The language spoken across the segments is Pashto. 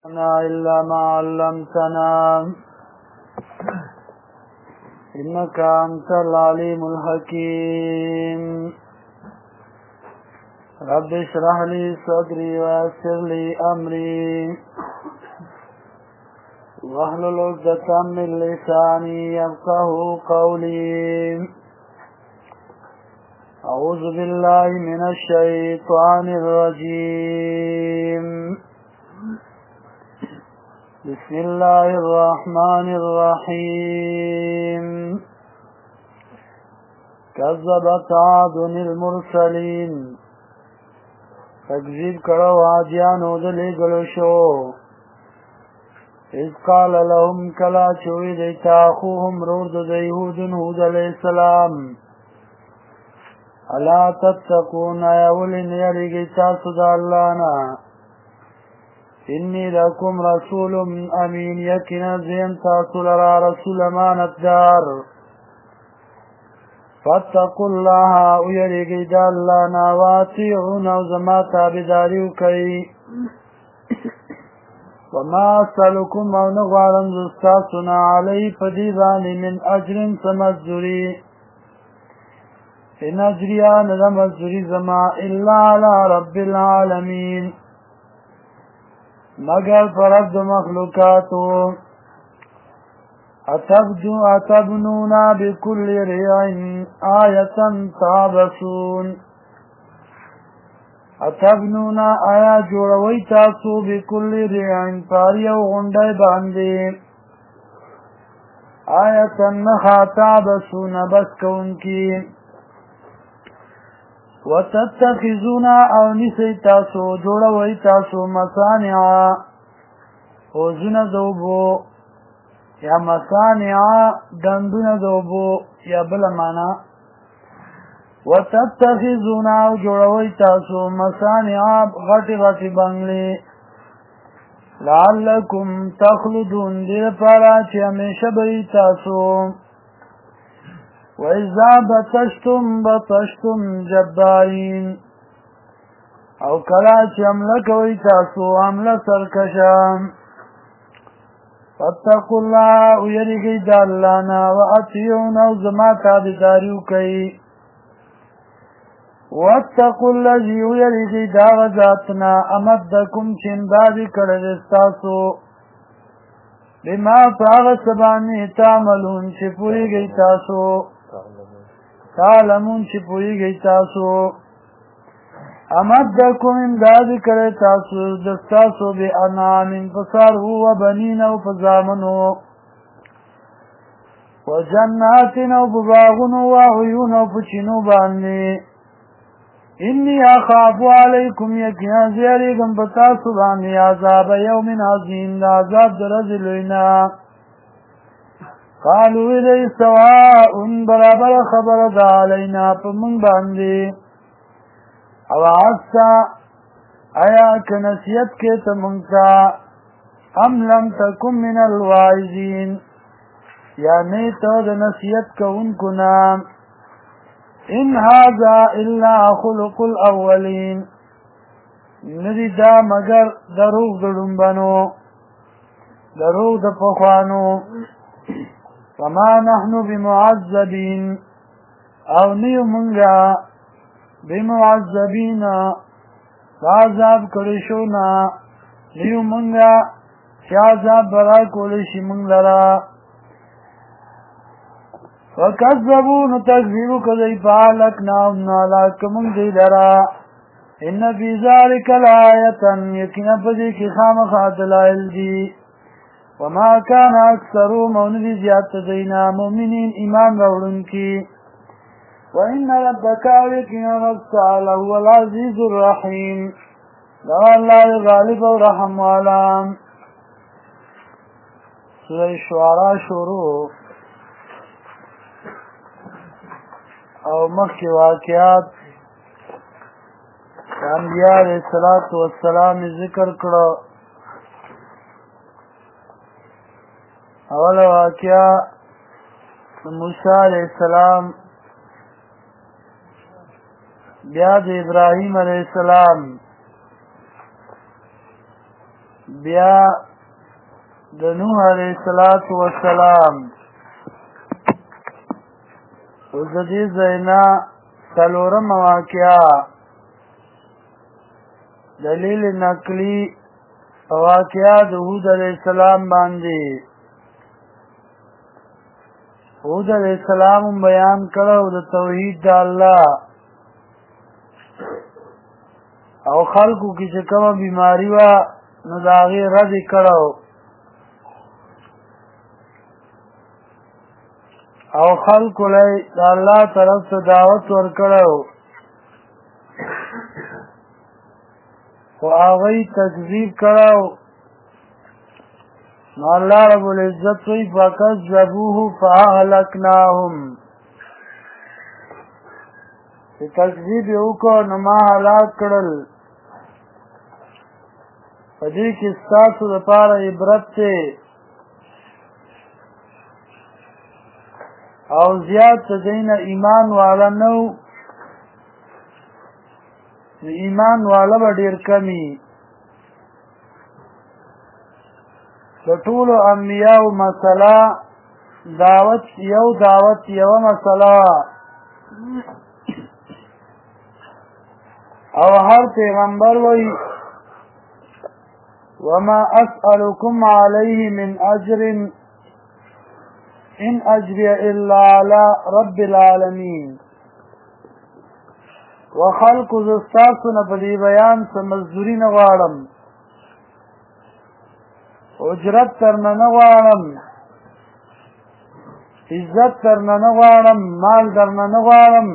إلا ما علمتنا إنك أنت العليم الحكيم رب اشرح لي صدري ويسر لي أمري واحلل عقدة من لساني يفقهوا قولي أعوذ بالله من الشيطان الرجيم بسم الله الرحمن الرحيم كذبت عاد المرسلين تکذیب کرو عادیانو دلګلو شو اذ قال لهم کلا چوی دیتا اخوهم رود د یهودن هود علیہ السلام الا تتقون اولین یریږي تاسو د الله نه انی لکم رسول امین یقینا زیم تاسو لرا رسول امانتدار فاتقوا الله ویریږي د الله نه واطیعون او زما تابعداري وکړئ وما اسألكم او نغوارم زستاسنا علی پدی بانی من اجر سمزدری ان اجریان رمزدری زما الا علی رب العالمین مگر فرد مخلوقاتو اتبنونا بكل ريع آية تعبسون اتبنونا آیا جوړوي تاسو بكل ريع پاریو غونډه باندې آیة نخا تعبسون بس کونکی وتتخذون او نسی تاسو جوړوي تاسو مصانع اوزونه دوبو یا مصانع دندونه دوبو یا بل معنا وتتخذون او جوړوي تاسو مصانع غټي غټي بنگلي لعلکم تخلدون دې لپاره چې همیشه به تاسو وَإِذَا بَطَشْتُمْ جَبَّارِينَ او کلا چې عمله کوي تاسو عمله سرکشان فاتقوا الله ويرګي د الله نه واطيعون او زما تابعداري وکړي واتقوا الذي يرګي دا ذاتنا امدکم چې اندازې کړل تاسو بما فاغ سبانی تعملون چې پوریږي تاسو تعلمون چې پوریږي تاسو امدکم امداد کړی تاسو د تاسو به انعام فصار هو بنین او فزامنو وجنات او باغون او عيون او پچینو باندې انی اخاف علیکم یقینا زیریګم بتاسو باندې عذاب یوم عظیم عذاب درذلینا قالوا الی سواء برابر خبر ده علینا پمن باندې او عصا آیا کنسیت کے تمنگتا ام لم تکم من الواعظین یعنی تو دا نسیت کا ان کو نام ان هذا الا خلق الاولین ندی دا مگر دروغ دڑنبنو دروغ دا پخوانو فما نحن بمعذبین او نیو منگا بمعذبین عذاب کرشونا لیو منگا چی عذاب برا کولشی منگ لرا وکذبون تکذیبو کذی فعلقنا ونالاک منگ دی لرا ان فی ذالک لآیتا یکن پدی کی خام خاتلائل دی وما کان اکثرو موندی زیادت دینا مومنین ایمان روڑن کی وَإِنَّ رَبَّكَ وَيَكِنَ رَبَّكَ لَهُوَ الْعَزِيزُ الرَّحِيمُ لَوَ اللَّهِ غَالِبُ الرَّحْمُ وَعَلَامُ سورہ شعراء شروع او مخی واقعات انبیاء علیہ السلام ذکر کرو اول واقعہ موسیٰ علیہ السلام بیا د ابراهیم علیہ السلام بیا د نوح علیه السلام اوس د دې ځای نه څلورم واقعه دلیل نقلی واقعه د هود علیه السلام باندې هود علیه السلام بیان کړو د توحید د الله او خلقو کې چې کومه بیماری وه نو د هغې رد یې کړو او خلقو له د الله طرف ته دعوت ورکړو خو هغوی تکذیب کړو نو الله رب العزت وی فکذبوه فاهلکناهم چې تکذیب یې وکړو نو ما هلاک کړل په دې کې ستاسو لپاره عبرت دی او زیات د دینه ایمان والا نه و ایمان والا به ډېر کمی د ټولو انبیاو مسله دعوت یوه مسله او هر پیغمبر وی وما اسألكم عليه من اجر ان اجري الا على رب العالمين وخلق زستاسو نه په دې بیان څه مزدوري نه غواړم اجرت ترنه نه غواړم عزت ترنه نه غواړم مال درنه نه غواړم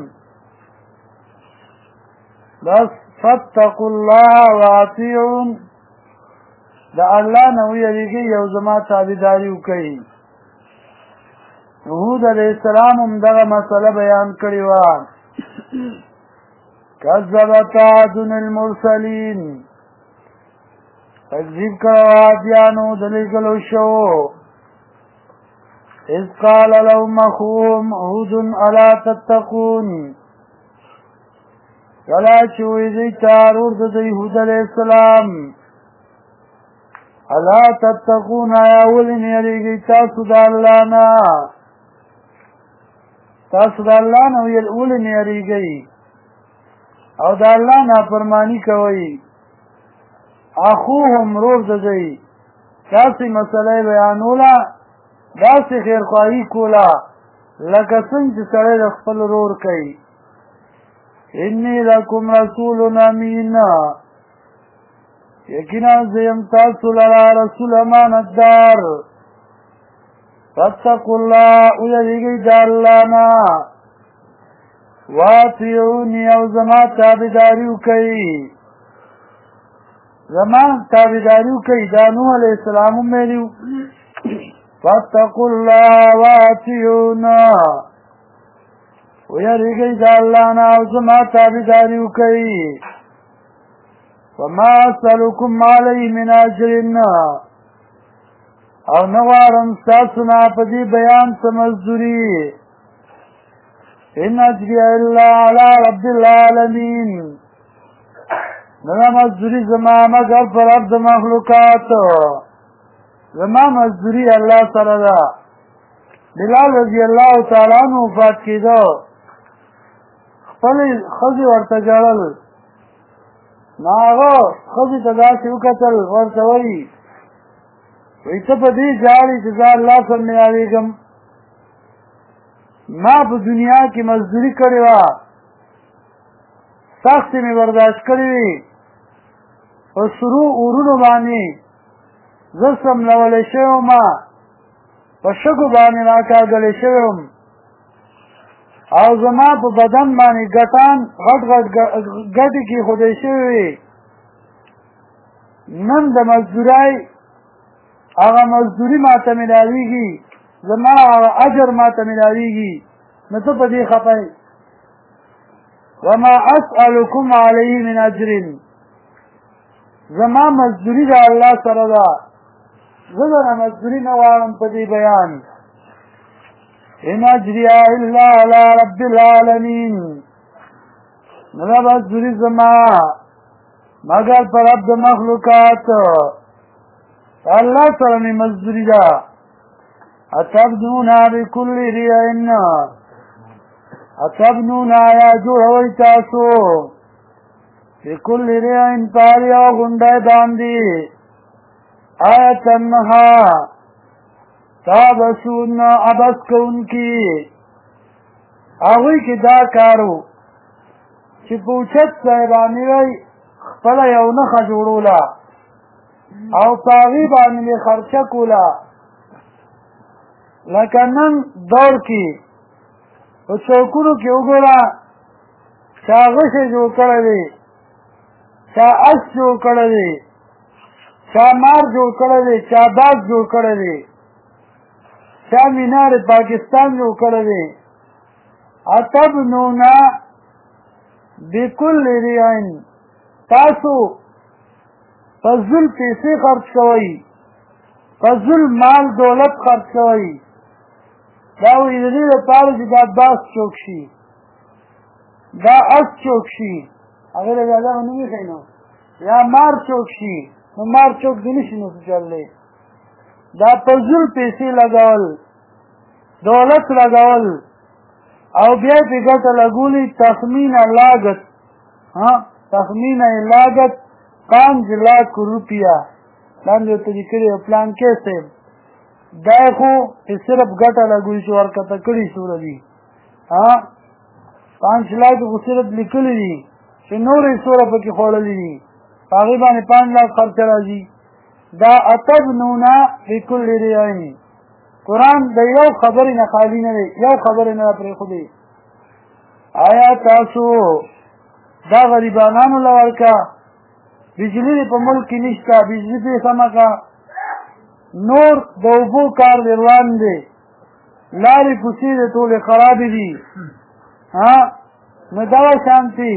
بس فاتقوا الله واطیعون د الله نه ویریږئ او زما تابعداري وکئ هود علیه السلام هم دغه مسله بیان کړې وه کذبت عاد المرسلین تکذیب کړه عادیانو د لېږلو شوو اذ قال لهم اخوهم هود الا تتقون کله چې ویې دوی ته ورور د دوی هود علیه السلام الا تتقون آیا ولې نه یریږئ تاسو د الله نه تاسو د الله نه ولې نه یریږئ او د الله نافرماني کوئ اخوهم رور د دوی داسې مسله یې بیانوله داسې خیرخواهي کوله لکه څنګه چې سړی د خپل رور کوي انی لکم رسول امین یقینا زه یم تاسو لره رسول امانتدار فاتقوا الله ویریږئ د الله نه واطیعوني او زما تابعداري وکئ زما تابعداري وکئ دا نوح علیه السلام هم ویلي فاتقوا الله واطیعونا ویریږئ د الله نه او زما تابعداري وکئ وما اسألكم علیه من اجر او نه غواړم ستاسو نه په دې بیان څه مزدوري ان اجري الا على رب العالمين نه مزدوري زما مگر پر رب د مخلوقات زما مزدوري الله سره ده بلال رضی الله تعالی عنہ وفات کېده خپل ښځې ورته ژړل نو هغه ښځې ته داسې وکتل ورته وایي وی ته په دې ژاړې چې زه الله سره نه یارېږم ما په دنیا کې مزدوري کړې وه سختې مې برداشت کړې وې په سرو اورونو باندې زه سملولی شوی وم په شګو باندې راکاږلی شوی وم او زما په بدن باندې ګټان غټ غټ ګټې کېښودی شوې وې نن د مزدورۍ هغه مزدوري ما ته ملاویږي زما هغه اجر ما ته ملاویږي نو ته په دې خفه یې وما اسألكم علیه من اجر زما مزدوري د الله سره ده زه دنه مزدوري نه غواړم په دې بیان ان اجري الا على رب العالمین نه مزدوري زما مگر پر رب د مخلوقات الله سره می مزدوری ده اتبنونا بكل ريعن اتبنونا یا جوړوي تاسو بكل ريعن پاریا غونډه باندې آیتنها تابسون عبس کونکی هغوی کې دا کارو چې پوچت صاحبانی وی خپل یو نښه جوړوله او په هغې باندې مې خرچه کوله لکه نن دور کې په چوکونو کې وګوره چا غشی جوړ کړی دی چا اس جوړ کړی دی چا مار جوړ کړی دی چا باز جوړ کړی دی چا مینار پاکستان جوړ کړی دی اتبنونا بكل ريعن تاسو فضل پیسې خرچ کوئ فضل مال دولت خرچ کوئ دا وایي د دې لپاره چې دا باز چوک شي دا اس چوک شي هغې له دغه نوم ایښی نو یا مار چوک شي نو مار چوک دې نه شي نو څه چل دی دا فضل پیسې لګول دولت لګول او بیا پې ګټه لګولي تخمین لاګت تخمین لاګت 5 लाख روپیه لاندې ورته لیکلي او پلان کې صاحب دا خو صرف ګټه لګوي چې ورکته کړي سوره دي 5 लाख خو صرف لیکلي دي چې نورې سوره پکې خوړلي دي په هغې باندې 5 लाख خرچه راځي دا اتبنونا بكل ريعن قرآن د یو خبرې نه خالي نه دی یو خبرې نه پرېښودې آیا تاسو دا غریبانانو له ورکه بجلی په ملک کې نشته بجلی پې سمه که نور د اوبو کار دی روان دی لارې کوڅې د ټولې خرابې دي نو دغه شانتې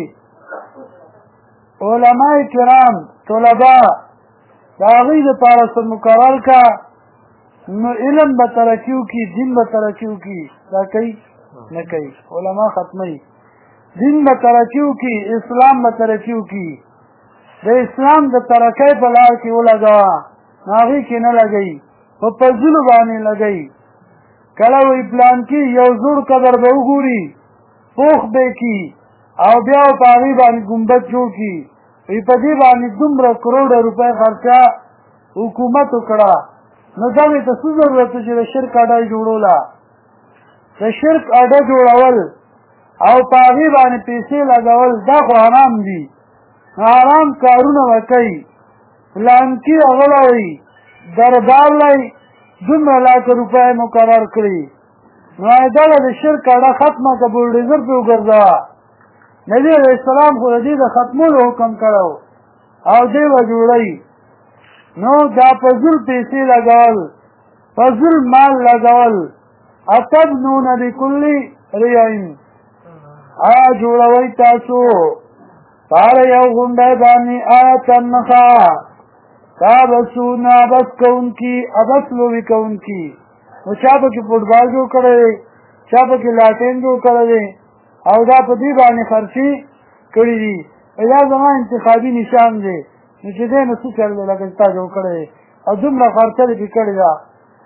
علماء کرام طلبا د هغوی دپاره څه مقرر که نو علم به ترقي وکړي دین به ترقي وکړي دا کوي نه کوي علما ختموي دین به ترقي وکړي اسلام به ترقي وکړي د اسلام د ترقۍ په لار کې ولګوه نو هغې کې نه لګوي په فضلو باندې لګوي کله وایي پلان کې یو زوړ قبر به وګوري پوخ به کي او بیا په هغې باندې ګمبد جوړ کړي وایي په دې باندې دومره کروڑه روپۍ خرچه حکومت وکړه نو دا مې ته څه ضرورت چې د شرک اډه یې جوړوله د شرک اډه جوړول او په هغې باندې پیسې لګول دا خو حرام دي حرام کارونه به کوي پلانکي هغه وایي دربار لی دومره لاکه روپۍ مقرر کړي نو دغه د شرک اډه ختمه که بولډیزر پې وګرځوه نبي علیه السلام خو د دې د ختمولو حکم کړی او دی به جوړوي نو دا فضل پیسې لګول فضل مال لګول اتبنون بكل ريعن آیا جوړوئ تاسو پاره یو غونډی باندې آیتن نښه تابسون عبس کوونکي عبس لوبې کوونکي نو چا پکې فوټبال جوړ کړی دی چا پکې لاټین جوړ کړی دی او دا په دې باندې خرچې کړي دي دا زما انتخابي نشان دی نو چې دی نو څه چل دی لکه چې تا جوړ کړی دی او دومره خرچه دې پې کړې ده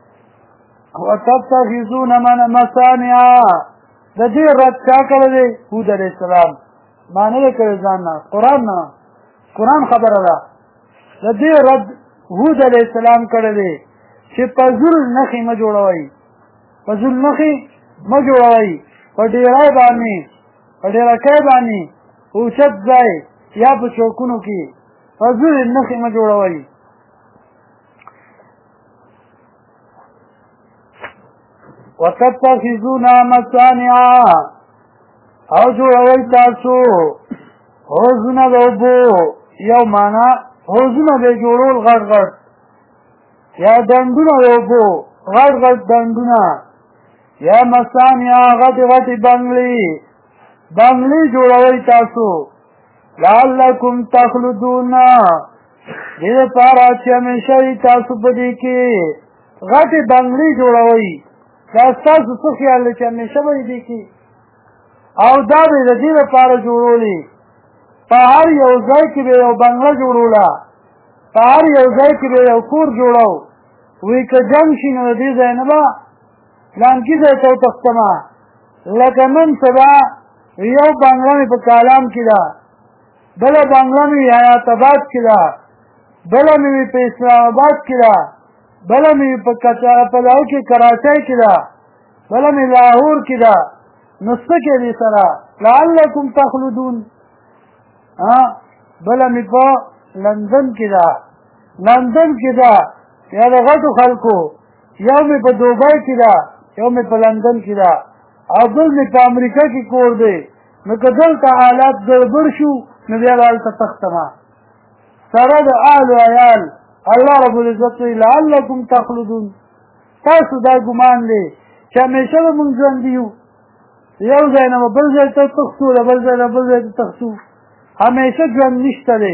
وتتخذون مصانع د دې رد چا کړی دی هود علیه السلام ما نه دی کړی ځان نه قرآن خبره ده د دې رد هود علیه السلام کړی دی چې فضل نښې مه جوړوئ فضل نښې مه جوړوئ په ډیرای باندې په ډیرکۍ باندې اوچت ځای یا په چوکونو کې فضل نښې مه جوړوئ وتتخذون مصانع او جوړوئ تاسو حوضونه د اوبو یو معنا حوضونه د جوړول غټ غټ یا ډنډونه د اوبو غټ غټ ډنډونه یا مصانع غټې غټې بنګلې جوړوئ تاسو لعلکم تخلدون دې دپاره چې همیشه وي تاسو په دې کې غټې بنګلې جوړوئ دا ستاسو څه خیال دی چې همیشه به یې دې کې او دا به د دې لپاره جوړولې په هر یو ځای کې به یو بنګله جوړوله په هر یو ځای کې به یو کور جوړو وی که جنګ شي نو د دې ځای نه به فلانکي ځای ته وتښتمه لکه نن سبا یو بنګله مې په کالام کې ده بله بنګله مې حیات آباد کې ده بله مې په اسلام آباد کې ده بله مې په پلاو کې کراچۍ کې ده بله مې لاهور کې ده نو څه کې دې سره لعلکم تخلدون بله مې په لندن کې ده لندن کې ده یا د غټو خلکو یو مې په دوبۍ کې ده یو مې په لندن کې ده او بل مې په امریکا کې کور دی نو که دلته حالات ګړبړ شو نو بیا به هلته تښتمه سره د اهل و عیال الله رب العزت وایي لعلکم تخلدون تاسو دا ګمان دی چې همیشه به مونږ ژوندي یو یو ځای نه به بل ځای ته تښتو د بل ځای نه بل ځای ته تښتو همیشه ژوند نشته دی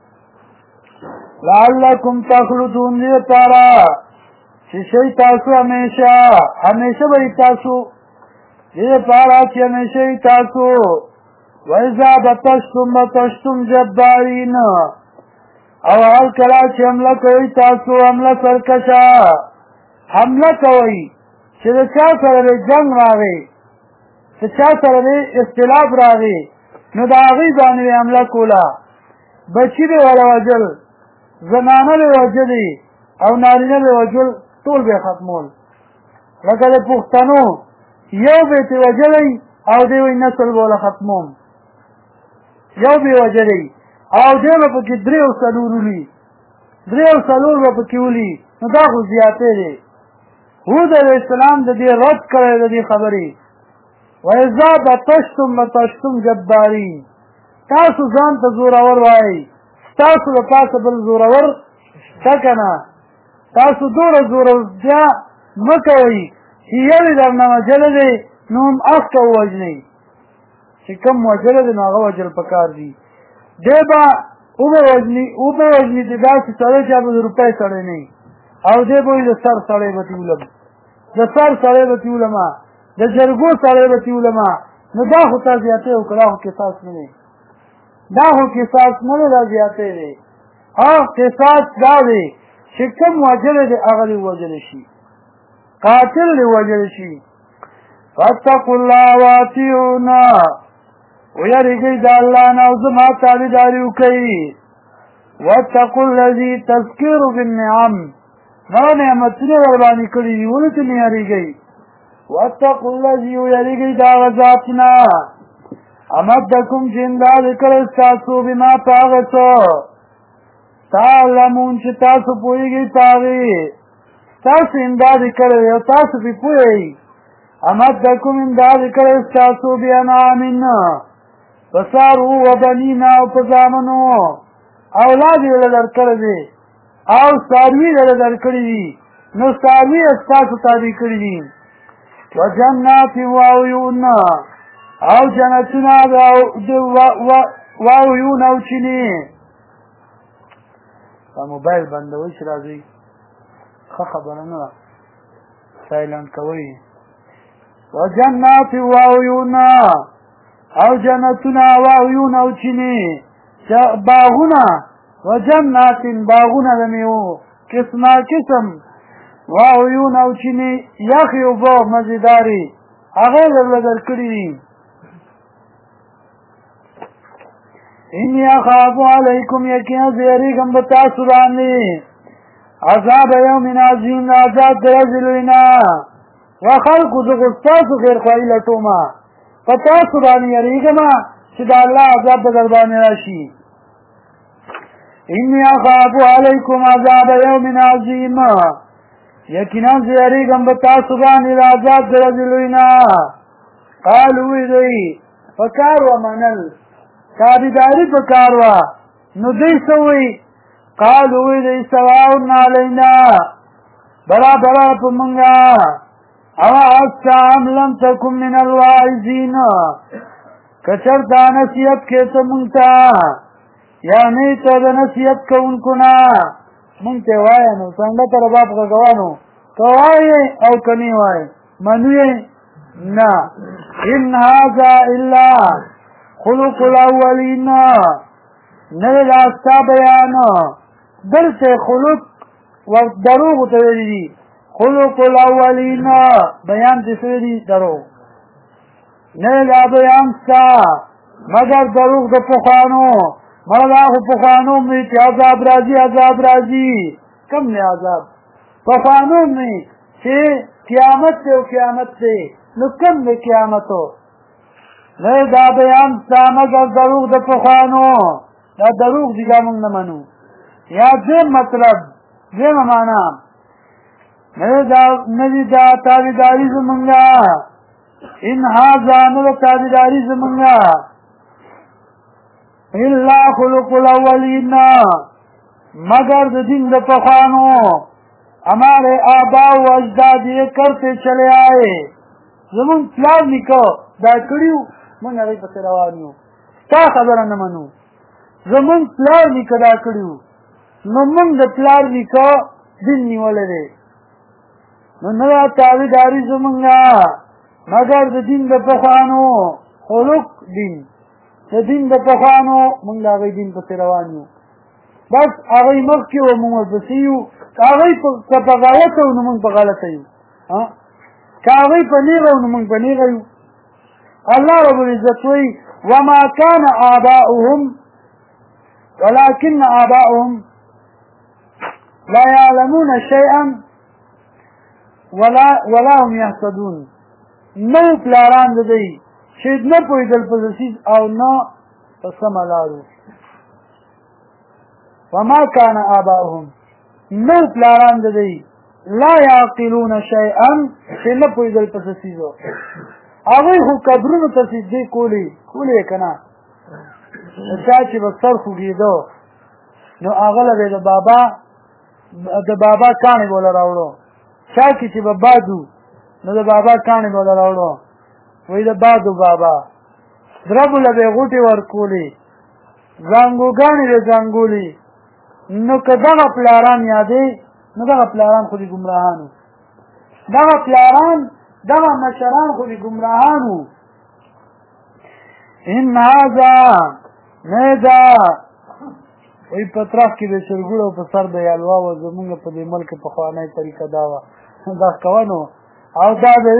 لعلکم تخلدون دې لپاره چې شئ تاسو همیشه به تاسو دې لپاره چې همیشه تاسو وإذا بطشتم جبارین او هر کله چې حمله کوئ تاسو حمله سرکشه حمله کوئ چې د چا سره د جنګ راغی د چا سره د اختلاف راغی نو د هغوی باندې حمله کوله بچي به وله وژل زنانه به وژلې او نارینه به وژل ټول به ختمول لکه د پښتنو یو به ترې وژلی او دی وایي نسل به وله ختموم یو به یې وژلی او دی به پکې درې او څلور ولي درې او څلور به پکې ولي نو دا خو زیاتې دی هود علیه السلام د دې رد کړی د دې خبرې وإذا بطشتم جبارین تاسو ځان ته زورور وایئ تاسو د پاسه بل زورور شته که نه تاسو دومره زورورتیا مه کوئ چې یو یې درنه وژلی دی نو هم اخته ووژنئ چې کوم وژلی دی نو هغه وژل پکار دي دی به وبه وژني چې داسې سړی چې به د روپۍ سړی نه او دی به وایي د سر سړی به تولم د سر سړی به تولمه د جرګو سړی به تولمه نو دا خو تا زیاتې وکړه دا خو قصاص نه دی دا خو قصاص نه دی دا زیاتې دی قصاص دا دی چې کوم وژلی دی هغه دې ووژلی شي قاتل دې ووژلی شي فاتقوا الله واطیعون ویریږئ د الله نه او زما تابعداري وکئ واتقوا الذي تذکر بالنعم هغه نعمتونه ورباندې کړي دي ولې ته نه یریږئ واتقوا الذي ویریږئ د هغه ذات نه امدکم چې امداد کړی ستاسو بما په هغه څه تعلمون چې تاسو پوهېږئ په هغې ستاسو امداد کړی دی او تاسو پرې پوهېږئ امدکم امداد کړی ستاسو بانعام فسارو و بنینا او په زامنو اولاد یې له درکړی دی او څاروي له درکړي دي نو څاروي یې ستاسو تابع کړي دي وجنات وعیون او جنتونه وعیون او چینې موبایل بندوئ چې راځئ ښه خبره نه ده سایلنټ کوئ وجنات وعیون او جنتونه وعیون او چینې باغونه وجنات باغونه د میوو قسمه قسم وعیون او چینې یخې اوبه مزیدارې هغه درله درکړي دي انی اخاف علیکم یقینا زه یریږم په تاسو باندې عذاب یوم عظیم عذاب د ورځې لوی نه وخلقو زه خو ستاسو خیرخواهي لټومه په تاسو باندې یریږم چې د الله عذاب به در باندې راشي انی اخاف علیکم عذاب یوم عظیم یقینا زه یریږم په تاسو باندې د عذاب د ورځې لوی نه قالو وی دوی پکار ومنل تابعداري پکار وه نو دوی څه وایي قالو وی دوی سواء علینا برابر په مونږه اوعظت ام لم تکن من الواعظین که چېرته نصیحت کې ته مونږ ته یعنې ته د نصیحت کوونکو نه مونږ ته وایه نو څنګه ته رباب غږوانو که وایې او که نه وایې منو یې نه ان هذا الا خلق الاولین نه دی دا ستا بیان دلته خلق دروغ ته ویلي دي خلق الاولین بیان دې څه دي دروغ نه دا بیان ستا مگر دروغ د پخوانو مگر خو پخوانو مې چې عذاب راځي کم نه عذاب پخوانو مې چې قیامت دی او قیامت دی نو کم دی قیامتو نه دا بیان ستا مگر دروغ د پخوانو دا دروغ دي دا موږ نه منو یا دې مطلب دې معنا نه دا تابعداري زمونږه ان هذا نه تابعداري زمونږه الا خلق الاولین مگر د دین د پخوانو ہمارے آبا و اجداد یہ کرتے چلے آئے زمون پلار نکو دا کړیو مونږ هغه په روان یو تا خبره نه منو زمون پلار نکو دا کړیو نو مونږ د پلار نکو دین نیولې دی نو نه تابعداري زمونږه مگر د دین د پخوانو خلق دین د دین د پخوانو مونږ هغه دین په روان یو بس هغه مخکې و مونږ ورپسې یو هغه په غلطه و نو مونږ په غلطه یو که هغه په نیغه و نو مونږ په نیغه یو الله رب العزت وایي وما كان آباؤهم ولكن آباؤهم لا يعلمون شيئا ولا هم يهتدون نو پلاران د دوی چې نه پوهېدل په څه او نه په سمه لارو وما كان آباؤهم نو پلاران د دوی لا يعقلون شيئا چې نه پوهېدل په څه څیزو هغوی خو قبرونو ته سجدې کولې که نه چا چې به سر خوږېده نو هغه له به د بابا کاڼې به له راوړو چا کې چې به بادو نو د بابا کاڼې به له راوړو وایي د بادو بابا دربو له به یې غوټې ورکولې زانګوګانې به زانګولې نو که دغه پلاران یادې نو دغه پلاران خو دې ګمراهان دغه پلاران دغه مشران خو دې ګمراهان وو ان هذا نه دا وی په طرف کې د چرګوړو په سر د یالوا و زمونږ په دې ملک پخوانی طریقه دا وه دا کوونو او دا د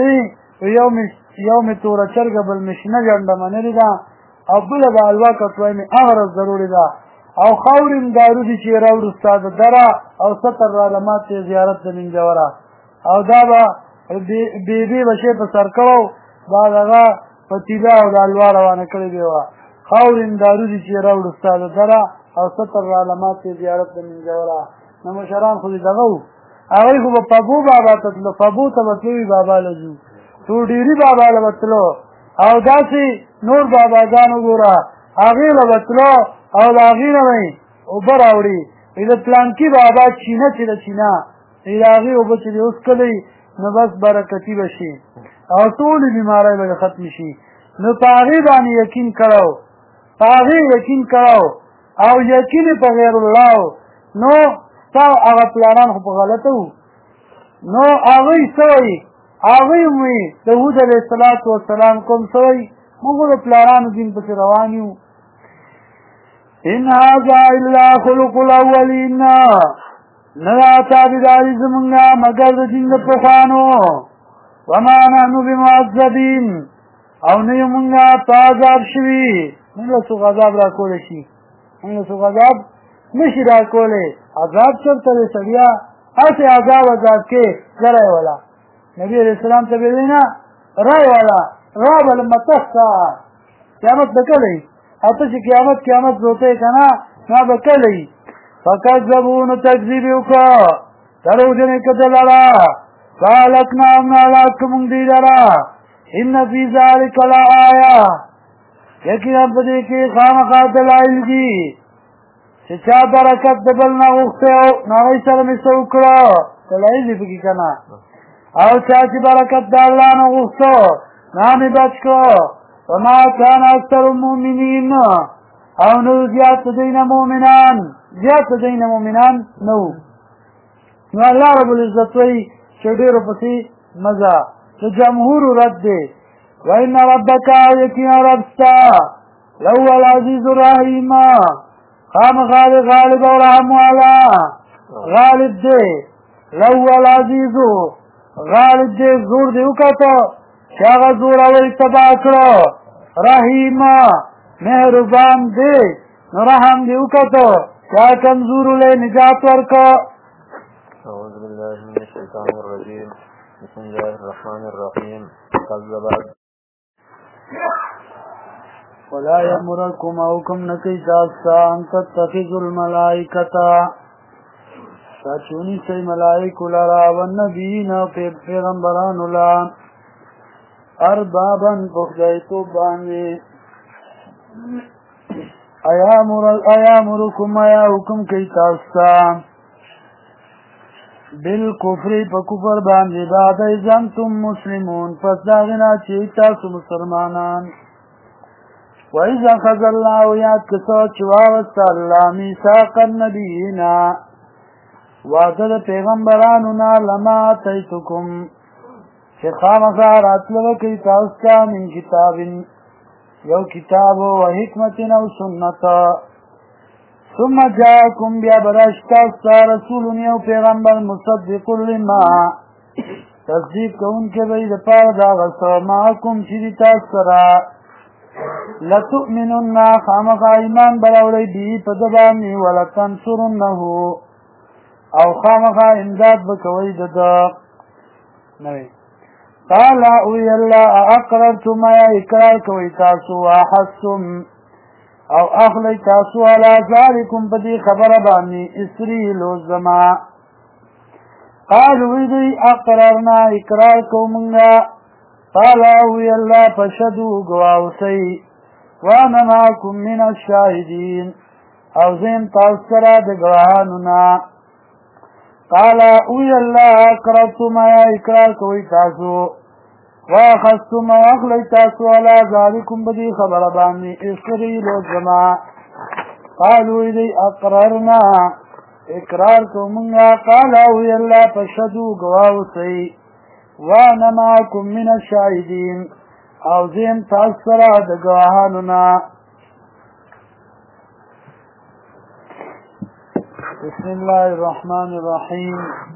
یو مې توره چرګه بل مې شنه ګنډه منلې ده او بله د حلوا کټوی مې هغه ورځ ضروري ده او خاورې م دارو دي چې یې راوړو ستا د دره او ستر رالمات چې زیارت د منجوره او دا به بیبي به شی په سر کړو دا دغه پتیله او د حلوا روانه کړې بې وه خاورې م دارو دي چې یې راوړو ستا د دره او ستر رالمات چې زیارت د منجوره نو مشران خو دې دغه وو هغوی خو به پبو بابا ته تلو پبو ته به تلوي بابا له ځو توډیري بابا له به تلو او داسې نور باباګانو ګوره هغې له به تلو او د هغې نه به یې اوبه راوړي د پلانکي بابا چینه چې د چینه د هغې اوبه چې دې اوس کلی نو بس برکتي به شي او ټولې بیماری به ختمې شي نو په هغې باندې یقین کړو په هغې یقین کړو او یقین په غیر الله نو ستا هغه پلانان خو په غلطه وو نو هغوی څه وایي هغوی هم وایي د هود علیه الصلاة وسلام کوم څه وایي موږ د پلانانو دین پسې روان یو ان هذا الا خلق الاولین نه دا تابعداري زمونږه مګر د دین د پخوانو وما نحن بمعذبین او نه یو مونږه په عذاب شوي موږ له څوک عذاب را کولی شي موږ له څوک عذاب نشي را کولی عذاب چېرته دی سړیا هسې عذاب کې زری ولا نبي علیه السلام ته به وایي نه رای ولا را به لمتسته قیامت به کله او ته چې قیامت زوتی که نه نه به کله فکذبو نو تکذیب یې وکړه دروغجن یې کړه لره فهلکناهم نه هلاک کړو موږ دوی لره ان فی ذلک لآیه یقینا په دې کې خامخا دلایل دي چې چا برکت د بل نه غوښتی نو هغوی سره مې څه وکړه دلایل دي پکې که نه او چا چې برکت د الله نه غوښتو نو مې بچ کړو وما کان اکثر المؤمنین او نو زیات دوی نه مؤمنان نه وو نو الله رب العزت وایي چې ډېرو پسې مزه د جمهورو رد دی وان ربک یقینا رب ستا لهو العزیز الرحیم خامخا دی غالب او رحم والا غالب دی لول عزیزو غالب دی زور دی وکړه چې هغه زورور تباه کړه رحیم مهربان دی نو رحم دی وکړه چې کمزورو نجات ورکړه. أعوذ بالله من الشيطان الرجيم بسم الله الرحمن الرحيم كذبت ولا يأمركم أوكم نكي تاسا أن تتخذوا الملائكة تاچونی سی ملائک لرا والنبیین پیغمبران لا اربابا پخدایتو باندی ایامرکم ایا حکم کی تاسا بالکفر پا کفر باندی بعد ازنتم مسلمون پس داغنا چی تاسو مسلمانان وَإِذَا خَذَ اللَّهُ یاد کسو چواوستا اللہ میثاق النبیین وعدد پیغمبرانونا لما آتیتکم چه خامخا راتلو کی تاستا من کتاب یو کتاب و حکمت او سنت ثم جاءکم بیا براشتاستا رسول یو پیغمبر مصدق لما تصدیق کون کے بید پار داغسو معاکم چیدی تاسترا لتؤمنن خامخا ایمان براولی بی پدبانی ولتنصرنه او خامخا امداد بکوی ددا نوی قال اوی اللہ اقررتم یا اقرار کوی تاسو واحسم او اخلی تاسو علا ذالکم پدی خبر بانی اسری لوزما قالوی دی اقررنا اقرار کو منگا قال اوی اللہ فشدو گواوسی وانا معکم من الشاہدین او زیم تاثرہ دگوانونا قال اوی اللہ اقررتم یا اقرار کوئی تاسو واخستم واخلی تاسو علا ذالکم بدی خبر بانی اسری لوزما قالو ایدی اقررنا اقرار کو منگا قال اوی اللہ فشدو گواوسی وانا معکم من الشاہدین او زیم تاثرہ دگوانونا. بسم الله الرحمن الرحيم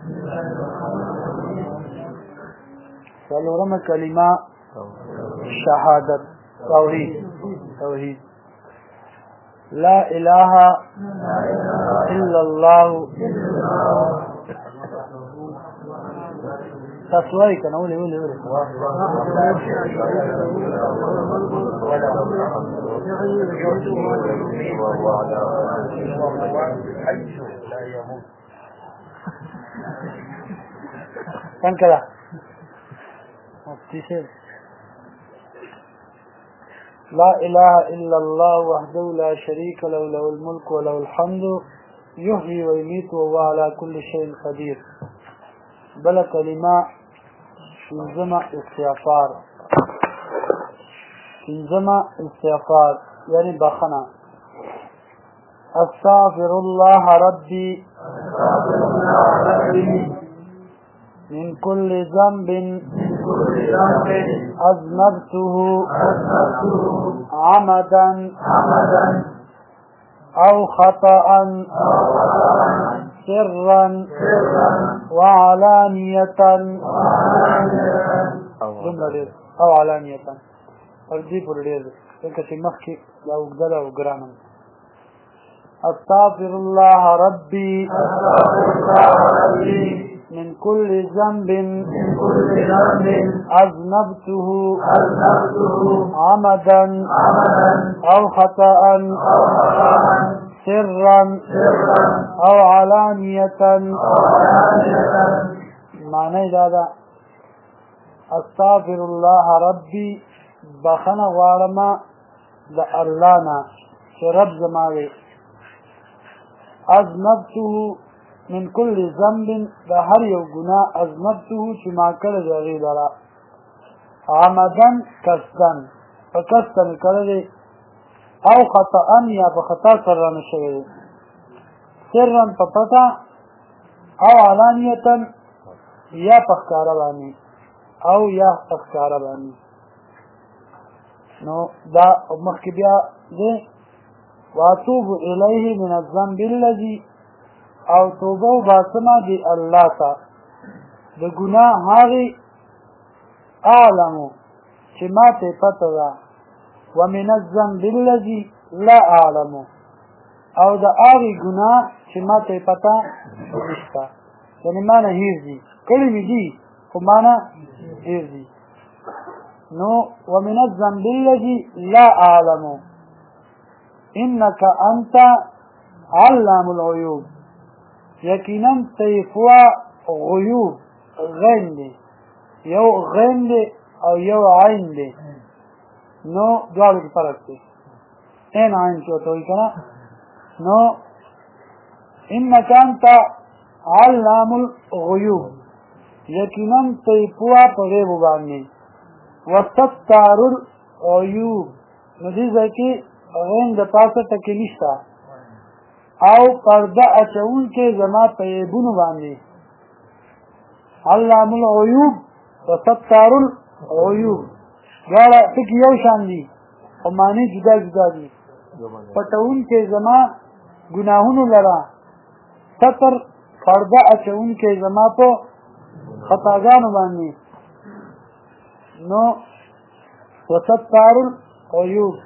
سلورم کلمہ شهادت توحید لا اله الا الله تسوي كان ولي كان كذا لا إله إلا الله وحده لا شريك له له الملك وله الحمد يحيي ويميت وهو على كل شيء قدير. بلا كلمة شنزمة استغفار يعني بخنا استغفر الله ربي من كل ذنب أذنبته عمدا أو خطأ سرا وعلانية أو علانية أرجيب الرئيس لكي مخي لو قدر وقرانا أستغفر الله ربي من كل ذنب أذنبته عمدا أو خطأ سرا أو علانية معنى هذا استغفر الله ربي بخنا غارما دا اللانا رب زماوي أذنبته من كل ذنب دا هر یو گناه أذنبته چې ما کړی دی هغې لره عمدا قصدا په قصد مې کړی دی او خطأ یا په خطا سره رانه شوی دی سرا په پټه او علانیتا یا په ښکاره باندې او یا په ښکاره باندې نو دا مخکې بیا دی واتوب الیه من الذنب الذي او توبه باسما دی الله تا د ګناه هغه اعلمو چې ما ته پته ده ومن الذنب الذي لا اعلمو او د هغه ګناه چې ما ته پته نشته یعنی معنا هیږي کړي مې دي خو معنا هیږي نو ومن الذنب الذي لا اعلمو انك انت علام الغيوب یقینا تیفوا غیوب غین دی یو غین دی او یو عین دی نو دوالو کی فرق دی این عین چوتا ہوئی کنا نو انك انت علام الغیوب یقینا تیفوا پا غیبو باننی وستار الغیوب نو دیزا کی غین دا پاسا تکی نشتا او پرده اچون کے زما پیبونو باندی علام الغیوب وستار الغیوب گاڑا تکی یو شان دی او معنی جدا جدا دی پتون کے زما گناہونو لرا ستر پرده اچون کے زما پو خطاگانو باندی نو وستار الغیوب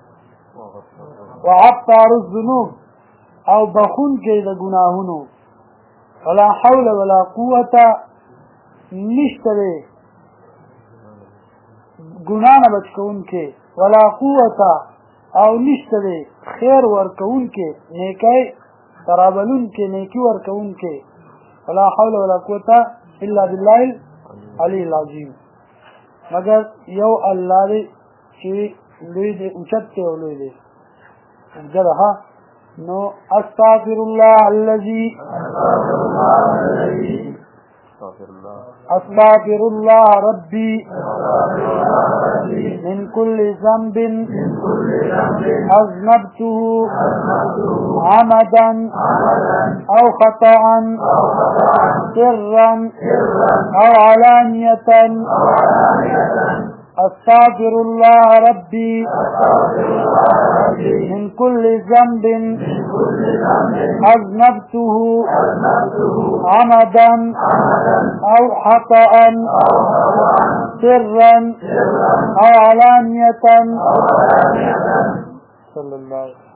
وعطار الذنوب او بخون کے دا گناہونو ولا حول ولا قوة نشترے گناہ بچکون کے ولا قوة او نشترے خیر ورکون کے نیکی ترابلون کے نیکی ورکون کے ولا حول ولا قوة الا باللہ العلی العظیم مگر یو اللہ دے چی لوی دے اچت تے و لوی دے جرہا نو استغفر الله الذي استغفر الله ربي من كل ذنب أذنبته عمدا أو خطأ سرا أو علانية استغفر الله ربي من كل ذنب أذنبته عمدا أو خطأ سرا أو علانية صلى الله عليه وسلم.